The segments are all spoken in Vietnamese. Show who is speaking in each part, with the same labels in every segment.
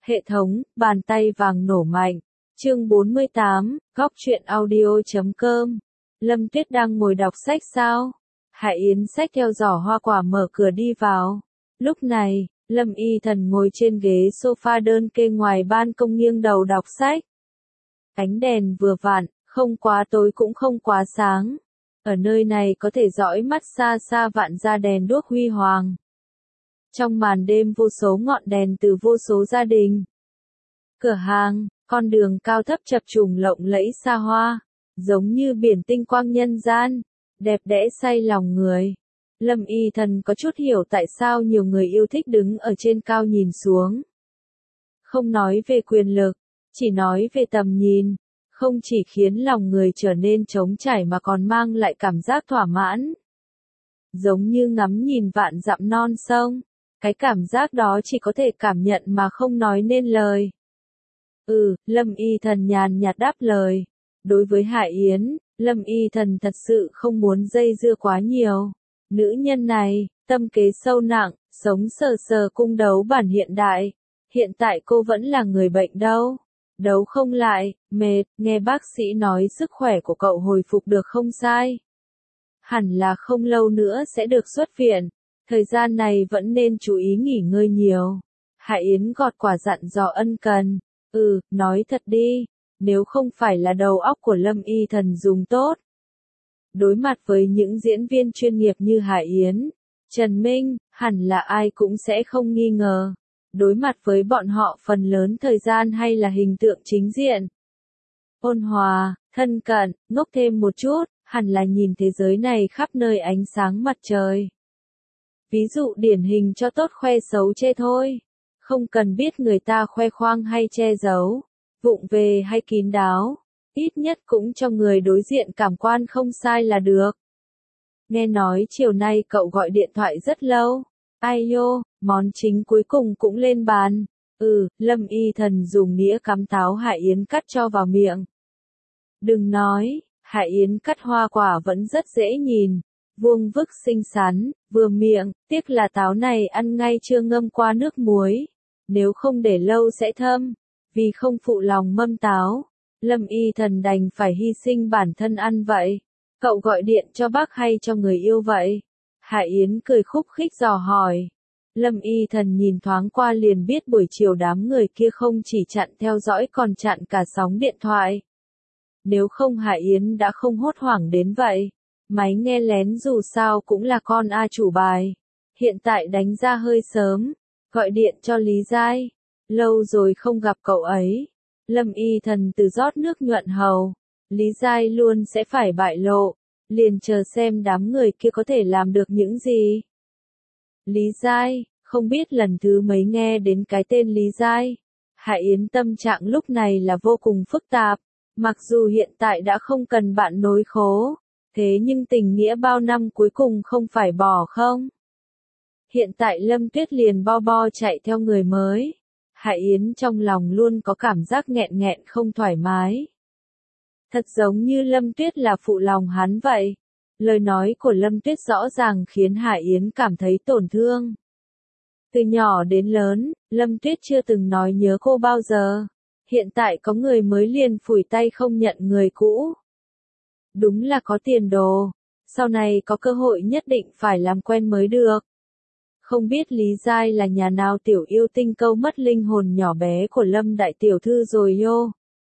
Speaker 1: Hệ thống, bàn tay vàng nổ mạnh. Chương 48, góc truyện audio.com. Lâm Tuyết đang ngồi đọc sách sao? Hải Yến xách theo giỏ hoa quả mở cửa đi vào. Lúc này, Lâm Y Thần ngồi trên ghế sofa đơn kê ngoài ban công nghiêng đầu đọc sách. Ánh đèn vừa vặn, không quá tối cũng không quá sáng. Ở nơi này có thể dõi mắt xa xa vạn ra đèn đuốc huy hoàng. Trong màn đêm vô số ngọn đèn từ vô số gia đình, cửa hàng, con đường cao thấp chập trùng lộng lẫy xa hoa, giống như biển tinh quang nhân gian, đẹp đẽ say lòng người. Lâm Y Thần có chút hiểu tại sao nhiều người yêu thích đứng ở trên cao nhìn xuống. Không nói về quyền lực, chỉ nói về tầm nhìn, không chỉ khiến lòng người trở nên trống trải mà còn mang lại cảm giác thỏa mãn. Giống như ngắm nhìn vạn dặm non sông, cái cảm giác đó chỉ có thể cảm nhận mà không nói nên lời. Lâm Y Thần nhàn nhạt đáp lời. Đối với Hải Yến, Lâm Y Thần thật sự không muốn dây dưa quá nhiều. Nữ nhân này, tâm kế sâu nặng, sống sờ sờ cung đấu bản hiện đại. Hiện tại cô vẫn là người bệnh đâu. Đấu không lại, mệt, nghe bác sĩ nói sức khỏe của cậu hồi phục được không sai. Hẳn là không lâu nữa sẽ được xuất viện. Thời gian này vẫn nên chú ý nghỉ ngơi nhiều. Hải Yến gọt quả dặn dò ân cần. Nói thật đi, nếu không phải là đầu óc của Lâm Y Thần dùng tốt. Đối mặt với những diễn viên chuyên nghiệp như Hải Yến, Trần Minh, hẳn là ai cũng sẽ không nghi ngờ. Đối mặt với bọn họ phần lớn thời gian hay là hình tượng chính diện. Ôn hòa, thân cận, ngốc thêm một chút, hẳn là nhìn thế giới này khắp nơi ánh sáng mặt trời. Ví dụ điển hình cho tốt khoe xấu chê thôi. Không cần biết người ta khoe khoang hay che giấu, vụng về hay kín đáo, ít nhất cũng cho người đối diện cảm quan không sai là được. Nghe nói chiều nay cậu gọi điện thoại rất lâu. Ai nhô, món chính cuối cùng cũng lên bàn. Lâm Y Thần dùng nĩa cắm táo Hải Yến cắt cho vào miệng. Đừng nói, Hải Yến cắt hoa quả vẫn rất dễ nhìn. Vuông vức xinh xắn, vừa miệng, tiếc là táo này ăn ngay chưa ngâm qua nước muối. Nếu không để lâu sẽ thâm. Vì không phụ lòng mâm táo, Lâm Y Thần đành phải hy sinh bản thân ăn vậy. Cậu gọi điện cho bác hay cho người yêu vậy? Hải Yến cười khúc khích dò hỏi. Lâm Y Thần nhìn thoáng qua liền biết buổi chiều đám người kia không chỉ chặn theo dõi còn chặn cả sóng điện thoại. Nếu không Hải Yến đã không hốt hoảng đến vậy. Máy nghe lén dù sao cũng là con A chủ bài. Hiện tại đánh ra hơi sớm. Gọi điện cho Lý Giai. Lâu rồi không gặp cậu ấy. Lâm Y Thần từ rót nước nhuận hầu. Lý Giai luôn sẽ phải bại lộ. Liền chờ xem đám người kia có thể làm được những gì. Lý Giai, không biết lần thứ mấy nghe đến cái tên Lý Giai. Hải Yến tâm trạng lúc này là vô cùng phức tạp. Mặc dù hiện tại đã không cần bạn nối khố. Thế nhưng tình nghĩa bao năm cuối cùng không phải bỏ không? Hiện tại Lâm Tuyết liền bo bo chạy theo người mới. Hải Yến trong lòng luôn có cảm giác nghẹn nghẹn không thoải mái. Thật giống như Lâm Tuyết là phụ lòng hắn vậy. Lời nói của Lâm Tuyết rõ ràng khiến Hải Yến cảm thấy tổn thương. Từ nhỏ đến lớn, Lâm Tuyết chưa từng nói nhớ cô bao giờ. Hiện tại có người mới liền phủi tay không nhận người cũ. Đúng là có tiền đồ. Sau này có cơ hội nhất định phải làm quen mới được. Không biết Lý Giai là nhà nào tiểu yêu tinh câu mất linh hồn nhỏ bé của Lâm đại tiểu thư rồi yo.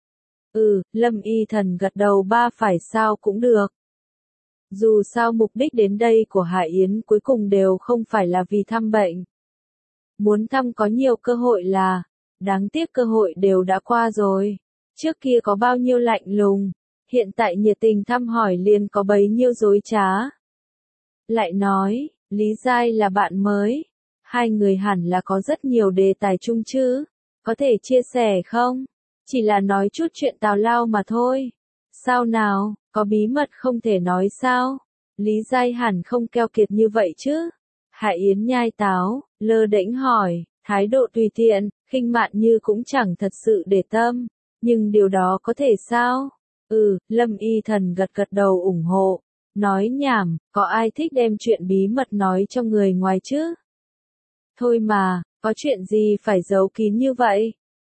Speaker 1: Lâm Y Thần gật đầu ba phải sao cũng được. Dù sao mục đích đến đây của Hải Yến cuối cùng đều không phải là vì thăm bệnh. Muốn thăm có nhiều cơ hội là, đáng tiếc cơ hội đều đã qua rồi. Trước kia có bao nhiêu lạnh lùng, hiện tại nhiệt tình thăm hỏi liền có bấy nhiêu dối trá. Lại nói, Lý Giai là bạn mới. Hai người hẳn là có rất nhiều đề tài chung chứ. Có thể chia sẻ không? Chỉ là nói chút chuyện tào lao mà thôi. Sao nào, có bí mật không thể nói sao? Lý Giai hẳn không keo kiệt như vậy chứ? Hải Yến nhai táo, lơ đễnh hỏi, thái độ tùy tiện, khinh mạn như cũng chẳng thật sự để tâm. Nhưng điều đó có thể sao? Lâm Y Thần gật gật đầu ủng hộ. Nói nhảm, có ai thích đem chuyện bí mật nói cho người ngoài chứ? Thôi mà, có chuyện gì phải giấu kín như vậy?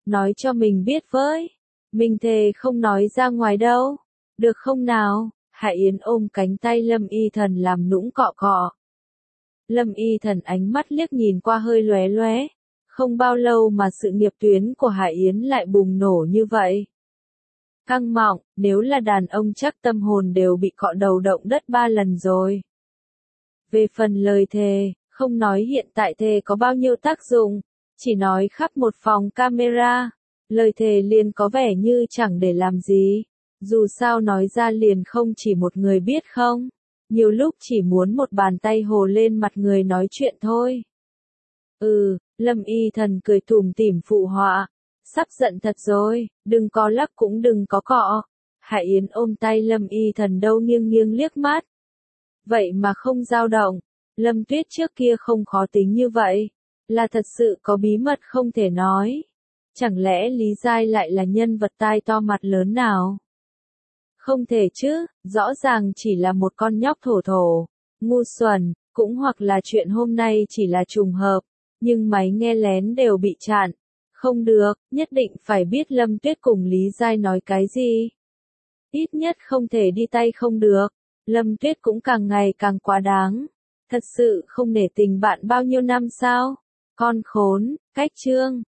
Speaker 1: nói cho mình biết với. Mình thề không nói ra ngoài đâu. Được không nào? Hải Yến ôm cánh tay Lâm Y Thần làm nũng cọ cọ. Lâm Y Thần ánh mắt liếc nhìn qua hơi lóe lóe. Không bao lâu mà sự nghiệp tuyến của Hải Yến lại bùng nổ như vậy. Căng mọng, nếu là đàn ông chắc tâm hồn đều bị cọ đầu động đất 3 lần rồi. Về phần lời thề, không nói hiện tại thề có bao nhiêu tác dụng, chỉ nói khắp một phòng camera, lời thề liền có vẻ như chẳng để làm gì. Dù sao nói ra liền không chỉ một người biết không, nhiều lúc chỉ muốn một bàn tay hồ lên mặt người nói chuyện thôi. Lâm Y Thần cười tủm tỉm phụ họa, sắp giận thật rồi, đừng có lắc cũng đừng có cọ. Hải Yến ôm tay Lâm Y Thần đâu nghiêng nghiêng liếc mắt. Vậy mà không dao động, Lâm Tuyết trước kia không khó tính như vậy, là thật sự có bí mật không thể nói. Chẳng lẽ Lý Giai lại là nhân vật tai to mặt lớn nào? Không thể chứ, rõ ràng chỉ là một con nhóc thổ thổ, ngu xuẩn, cũng hoặc là chuyện hôm nay chỉ là trùng hợp, nhưng máy nghe lén đều bị chặn. Không được, nhất định phải biết Lâm Tuyết cùng Lý Giai nói cái gì. Ít nhất không thể đi tay không được. Lâm Tuyết cũng càng ngày càng quá đáng. Thật sự không nể tình bạn bao nhiêu năm sao? Con khốn, cách chương.